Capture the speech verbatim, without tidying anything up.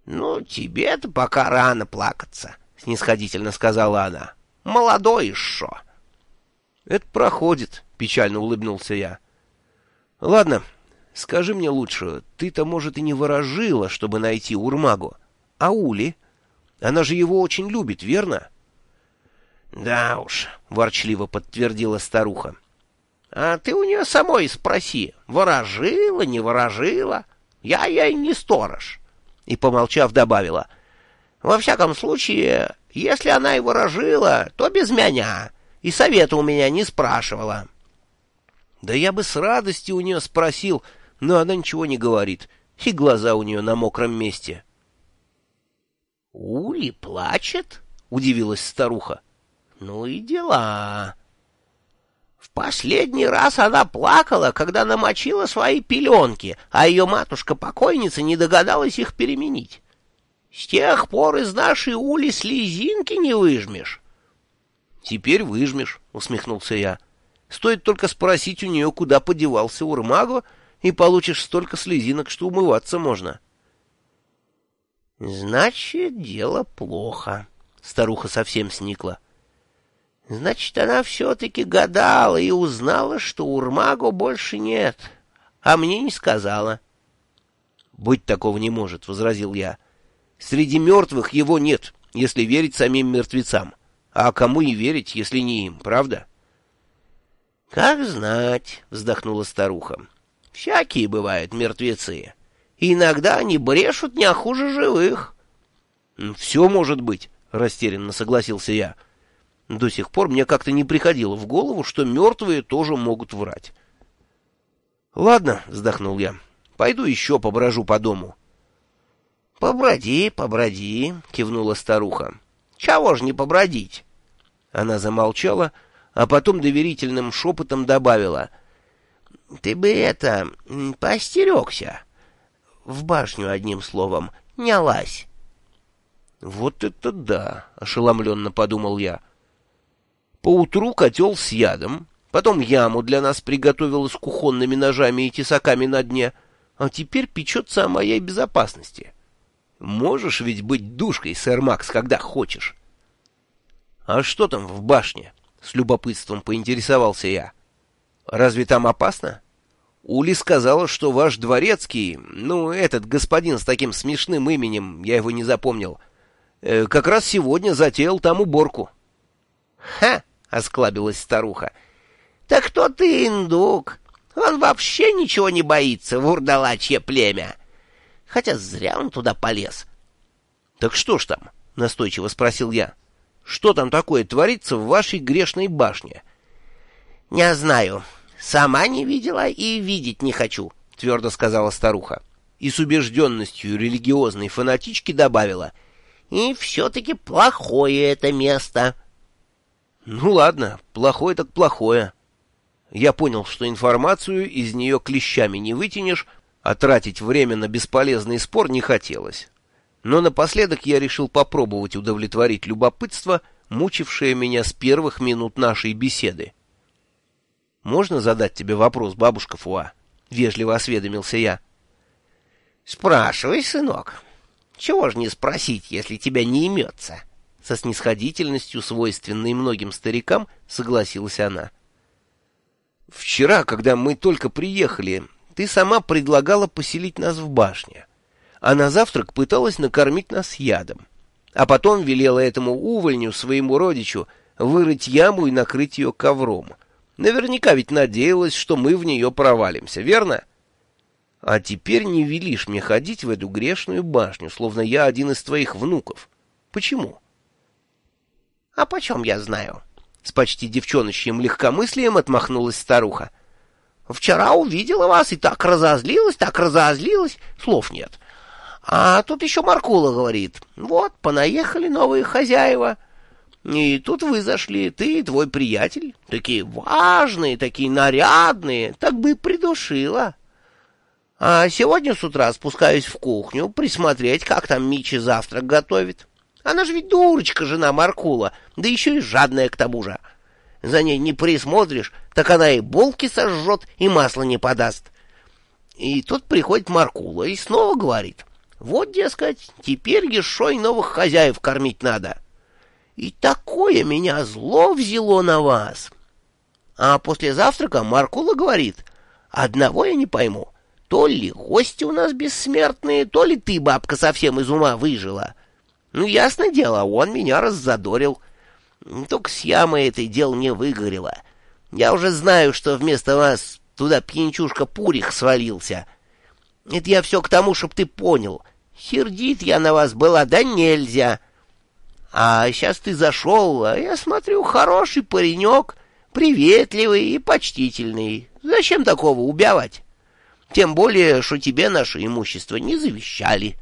— Ну, тебе-то пока рано плакаться, — снисходительно сказала она. — Молодой еще. — Это проходит, — печально улыбнулся я. — Ладно, скажи мне лучше, ты-то, может, и не ворожила, чтобы найти Урмагу, а Ули? Она же его очень любит, верно? — Да уж, — ворчливо подтвердила старуха. — А ты у нее самой спроси, ворожила, не ворожила. Я ей не сторож. И, помолчав, добавила: — Во всяком случае, если она и ворожила, то без меня, и совета у меня не спрашивала. Да я бы с радостью у нее спросил, но она ничего не говорит, и глаза у нее на мокром месте. — Ули плачет? — удивилась старуха. — Ну и дела. В последний раз она плакала, когда намочила свои пеленки, а ее матушка-покойница не догадалась их переменить. С тех пор из нашей Ули слезинки не выжмешь. — Теперь выжмешь, — усмехнулся я. — Стоит только спросить у нее, куда подевался Урмаго, и получишь столько слезинок, что умываться можно. — Значит, дело плохо. Старуха совсем сникла. Значит, она все-таки гадала и узнала, что Урмаго больше нет, а мне не сказала. — Быть такого не может, — возразил я. — Среди мертвых его нет, если верить самим мертвецам. А кому и верить, если не им, правда? — Как знать, — вздохнула старуха. — Всякие бывают мертвецы. И иногда они брешут не хуже живых. — Все может быть, — растерянно согласился я. До сих пор мне как-то не приходило в голову, что мертвые тоже могут врать. — Ладно, — вздохнул я, — пойду еще поброжу по дому. — Поброди, поброди, — кивнула старуха. — Чего ж не побродить? Она замолчала, а потом доверительным шепотом добавила: — Ты бы это, поостерегся. В башню, одним словом, не лазь. — Вот это да, — ошеломленно подумал я. Поутру котел с ядом, потом яму для нас приготовила с кухонными ножами и тесаками на дне, а теперь печется о моей безопасности. Можешь ведь быть душкой, сэр Макс, когда хочешь. — А что там в башне? — с любопытством поинтересовался я. — Разве там опасно? Ули сказала, что ваш дворецкий, ну, этот господин с таким смешным именем, я его не запомнил, э, как раз сегодня затеял там уборку. — Ха! — осклабилась старуха. — Так кто ты, индук? Он вообще ничего не боится, вурдалачье племя. Хотя зря он туда полез. — Так что ж там? — настойчиво спросил я. — Что там такое творится в вашей грешной башне? — Не знаю. Сама не видела и видеть не хочу, — твердо сказала старуха. И с убежденностью религиозной фанатички добавила: — И все-таки плохое это место. — Ну ладно, плохое так плохое. Я понял, что информацию из нее клещами не вытянешь, а тратить время на бесполезный спор не хотелось. Но напоследок я решил попробовать удовлетворить любопытство, мучившее меня с первых минут нашей беседы. — Можно задать тебе вопрос, бабушка Фуа? — вежливо осведомился я. — Спрашивай, сынок. Чего ж не спросить, если тебя не имется? Со снисходительностью, свойственной многим старикам, согласилась она. — Вчера, когда мы только приехали, ты сама предлагала поселить нас в башне, а на завтрак пыталась накормить нас ядом, а потом велела этому увольню, своему родичу, вырыть яму и накрыть ее ковром. Наверняка ведь надеялась, что мы в нее провалимся, верно? А теперь не велишь мне ходить в эту грешную башню, словно я один из твоих внуков. Почему? — А почем я знаю? — с почти девчоночьим легкомыслием отмахнулась старуха. — Вчера увидела вас и так разозлилась, так разозлилась, слов нет. А тут еще Маркула говорит: вот, понаехали новые хозяева. И тут вы зашли, ты и твой приятель, такие важные, такие нарядные, так бы и придушила. А сегодня с утра спускаюсь в кухню присмотреть, как там Мичи завтрак готовит. Она же ведь дурочка, жена Маркула, да еще и жадная к тому же. За ней не присмотришь, так она и булки сожжет, и масла не подаст. И тут приходит Маркула и снова говорит: Вот, дескать, теперь ешой новых хозяев кормить надо. И такое меня зло взяло на вас. А после завтрака Маркула говорит: одного я не пойму, то ли гости у нас бессмертные, то ли ты, бабка, совсем из ума выжила. Ну, ясное дело, он меня раззадорил. Только с ямой этой дело не выгорело. Я уже знаю, что вместо вас туда пьянчушка Пурих свалился. Это я все к тому, чтоб ты понял. Сердит я на вас была, да нельзя. А сейчас ты зашел, а я смотрю, хороший паренек, приветливый и почтительный. Зачем такого убивать? Тем более, что тебе наше имущество не завещали.